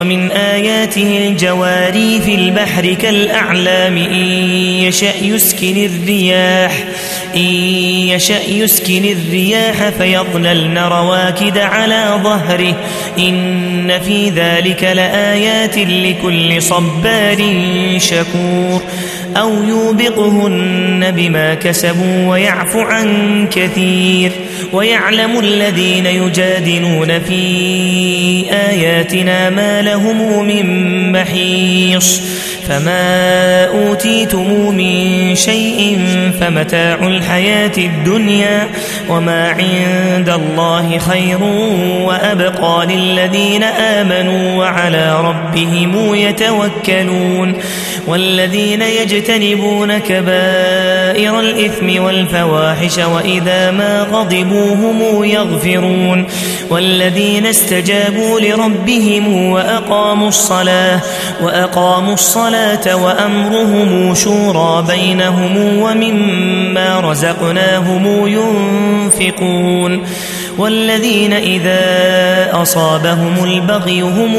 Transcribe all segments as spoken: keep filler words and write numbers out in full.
ومن آياته الجواري في البحر كالأعلام إن يشأ يسكن الرياح إن يشأ يسكن الرياح فيظللن رواكد على ظهره إن في ذلك لآيات لكل صبار شكور أو يوبقهن بما كسبوا ويعفو عن كثير ويعلم الذين يجادلون في آياتنا ما لهم من محيص فما أوتيتم من شيء فمتاع الحياة الدنيا وما عند الله خير وأبقى للذين آمنوا وعلى ربهم يتوكلون والذين يجتنبون كبائر الإثم والفواحش وإذا ما غضبوا هم يغفرون والذين استجابوا لربهم وأقاموا الصلاة وأقاموا الصلاة وأمرهم شورى بينهم ومما رزقناهم ينفقون والذين إذا أصابهم البغي هم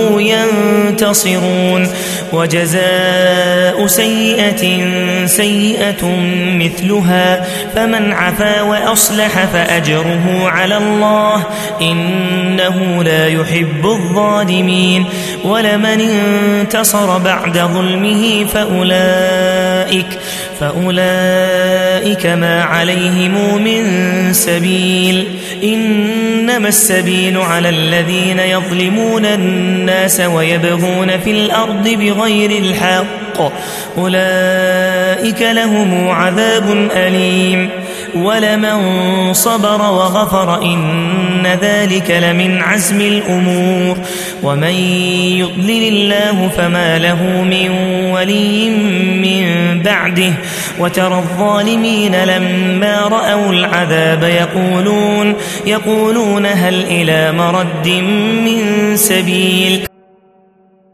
ينتصرون وجزاء سيئة سيئة مثلها فمن عفا وأصلح فأجره على الله إنه لا يحب الظالمين ولمن انتصر بعد ظلمه فأولئك فأولئك ما عليهم من سبيل إنما السبيل على الذين يظلمون الناس ويبغون في الأرض بغير الحق أولئك لهم عذاب أليم ولمن صبر وغفر إن ذلك لمن عزم الأمور ومن يضلل الله فما له من ولي من بعده وترى الظالمين لما رأوا العذاب يقولون, يقولون هل إلى مرد من سبيل